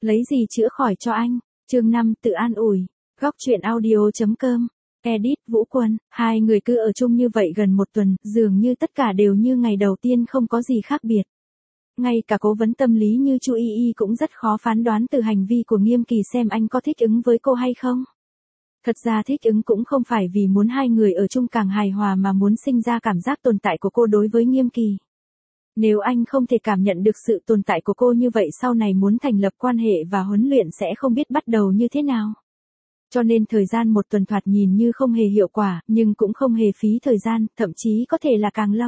Lấy gì chữa khỏi cho anh? Chương 5 tự an ủi. Góc truyện audio.com. Edit Vũ Quân. Hai người cứ ở chung như vậy gần một tuần, dường như tất cả đều như ngày đầu tiên không có gì khác biệt. Ngay cả cố vấn tâm lý như Chu Y Y cũng rất khó phán đoán từ hành vi của Nghiêm Kỳ xem anh có thích ứng với cô hay không. Thật ra thích ứng cũng không phải vì muốn hai người ở chung càng hài hòa mà muốn sinh ra cảm giác tồn tại của cô đối với Nghiêm Kỳ. Nếu anh không thể cảm nhận được sự tồn tại của cô như vậy sau này muốn thành lập quan hệ và huấn luyện sẽ không biết bắt đầu như thế nào. Cho nên thời gian một tuần thoạt nhìn như không hề hiệu quả, nhưng cũng không hề phí thời gian, thậm chí có thể là càng lâu.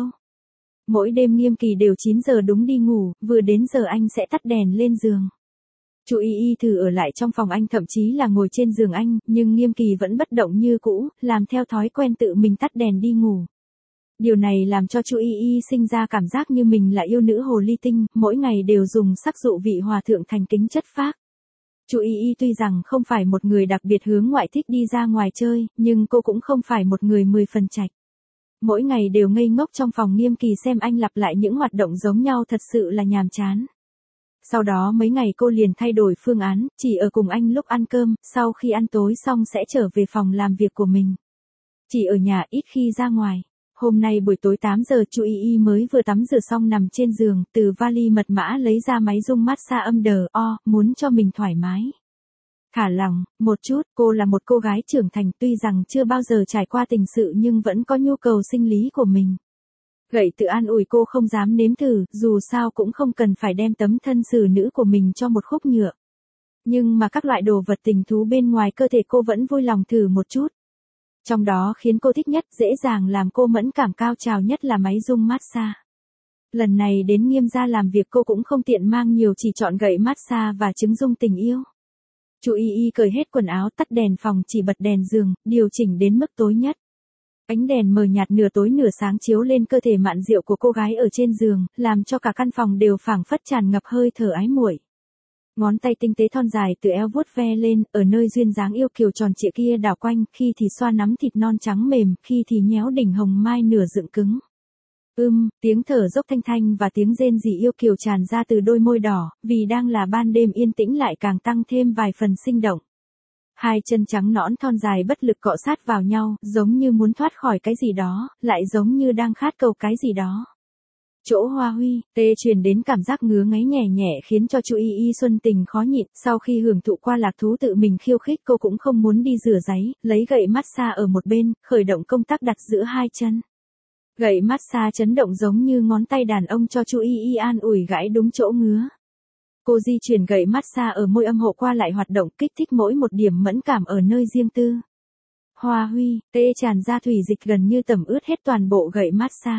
Mỗi đêm Nghiêm Kỳ đều 9 giờ đúng đi ngủ, vừa đến giờ anh sẽ tắt đèn lên giường. Chu Y Y thử ở lại trong phòng anh, thậm chí là ngồi trên giường anh, nhưng Nghiêm Kỳ vẫn bất động như cũ, làm theo thói quen tự mình tắt đèn đi ngủ. Điều này làm cho Chu Y Y sinh ra cảm giác như mình là yêu nữ hồ ly tinh, mỗi ngày đều dùng sắc dụ vị hòa thượng thành kính chất phác. Chu Y Y tuy rằng không phải một người đặc biệt hướng ngoại thích đi ra ngoài chơi, nhưng cô cũng không phải một người 10 phần trạch. Mỗi ngày đều ngây ngốc trong phòng Nghiêm Kỳ xem anh lặp lại những hoạt động giống nhau thật sự là nhàm chán. Sau đó mấy ngày cô liền thay đổi phương án, chỉ ở cùng anh lúc ăn cơm, sau khi ăn tối xong sẽ trở về phòng làm việc của mình. Chỉ ở nhà ít khi ra ngoài. Hôm nay buổi tối 8 giờ Chu Y Y mới vừa tắm rửa xong nằm trên giường, từ vali mật mã lấy ra máy rung massage âm đờ o, muốn cho mình thoải mái. Thả lỏng, một chút, cô là một cô gái trưởng thành tuy rằng chưa bao giờ trải qua tình sự nhưng vẫn có nhu cầu sinh lý của mình. Gậy tự an ủi cô không dám nếm thử, dù sao cũng không cần phải đem tấm thân xử nữ của mình cho một khúc nhựa. Nhưng mà các loại đồ vật tình thú bên ngoài cơ thể cô vẫn vui lòng thử một chút. Trong đó khiến cô thích nhất, dễ dàng làm cô mẫn cảm cao trào nhất là máy rung massage. Lần này đến Nghiêm gia làm việc cô cũng không tiện mang nhiều, chỉ chọn gậy massage và trứng rung tình yêu. Chu Y Y cởi hết quần áo, tắt đèn phòng, chỉ bật đèn giường, điều chỉnh đến mức tối nhất. Ánh đèn mờ nhạt nửa tối nửa sáng chiếu lên cơ thể mạn diệu của cô gái ở trên giường, làm cho cả căn phòng đều phảng phất tràn ngập hơi thở ái muội. Ngón tay tinh tế thon dài từ eo vuốt ve lên, ở nơi duyên dáng yêu kiều tròn trịa kia đảo quanh, khi thì xoa nắm thịt non trắng mềm, khi thì nhéo đỉnh hồng mai nửa dựng cứng. Tiếng thở dốc thanh thanh và tiếng rên rỉ yêu kiều tràn ra từ đôi môi đỏ, vì đang là ban đêm yên tĩnh lại càng tăng thêm vài phần sinh động. Hai chân trắng nõn thon dài bất lực cọ sát vào nhau, giống như muốn thoát khỏi cái gì đó, lại giống như đang khát cầu cái gì đó. Chỗ hoa huy, tê truyền đến cảm giác ngứa ngáy nhẹ nhẹ khiến cho Chu Y Y xuân tình khó nhịn, sau khi hưởng thụ qua lạc thú tự mình khiêu khích cô cũng không muốn đi rửa ráy, lấy gậy massage ở một bên, khởi động công tắc đặt giữa hai chân. Gậy massage chấn động giống như ngón tay đàn ông cho Chu Y Y an ủi gãi đúng chỗ ngứa. Cô di chuyển gậy massage ở môi âm hộ qua lại hoạt động kích thích mỗi một điểm mẫn cảm ở nơi riêng tư. Hoa huy, tê tràn ra thủy dịch gần như tẩm ướt hết toàn bộ gậy massage.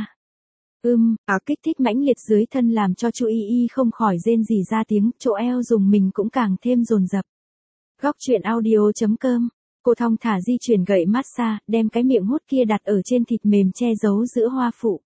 Kích thích mãnh liệt dưới thân làm cho Chu Y Y không khỏi rên rỉ ra tiếng, chỗ eo dùng mình cũng càng thêm dồn dập. Góc truyện audio.com. Cô thong thả di chuyển gậy massage, đem cái miệng hút kia đặt ở trên thịt mềm che giấu giữa hoa phụ.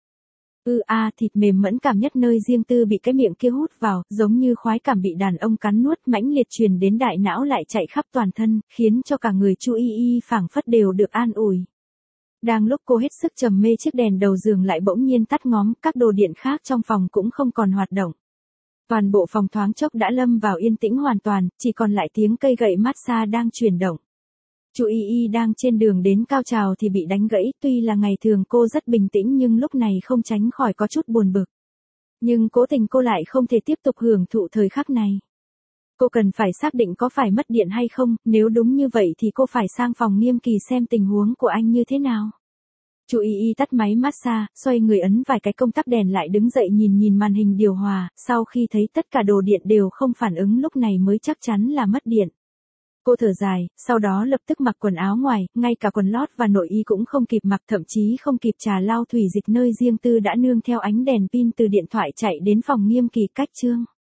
Thịt mềm mẫn cảm nhất nơi riêng tư bị cái miệng kia hút vào, giống như khoái cảm bị đàn ông cắn nuốt mãnh liệt truyền đến đại não lại chạy khắp toàn thân, khiến cho cả người Chu Y Y phảng phất đều được an ủi. Đang lúc cô hết sức trầm mê, chiếc đèn đầu giường lại bỗng nhiên tắt ngóm, các đồ điện khác trong phòng cũng không còn hoạt động. Toàn bộ phòng thoáng chốc đã lâm vào yên tĩnh hoàn toàn, chỉ còn lại tiếng cây gậy massage đang chuyển động. Chu Y Y đang trên đường đến cao trào thì bị đánh gãy, tuy là ngày thường cô rất bình tĩnh nhưng lúc này không tránh khỏi có chút buồn bực. Nhưng cố tình cô lại không thể tiếp tục hưởng thụ thời khắc này. Cô cần phải xác định có phải mất điện hay không, nếu đúng như vậy thì cô phải sang phòng Nghiêm Kỳ xem tình huống của anh như thế nào. Chu Y Y tắt máy massage, xoay người ấn vài cái công tắc đèn lại đứng dậy nhìn màn hình điều hòa, sau khi thấy tất cả đồ điện đều không phản ứng lúc này mới chắc chắn là mất điện. Cô thở dài, sau đó lập tức mặc quần áo ngoài, ngay cả quần lót và nội y cũng không kịp mặc, thậm chí không kịp trà lau thủy dịch nơi riêng tư đã nương theo ánh đèn pin từ điện thoại chạy đến phòng Nghiêm Kỳ cách chương.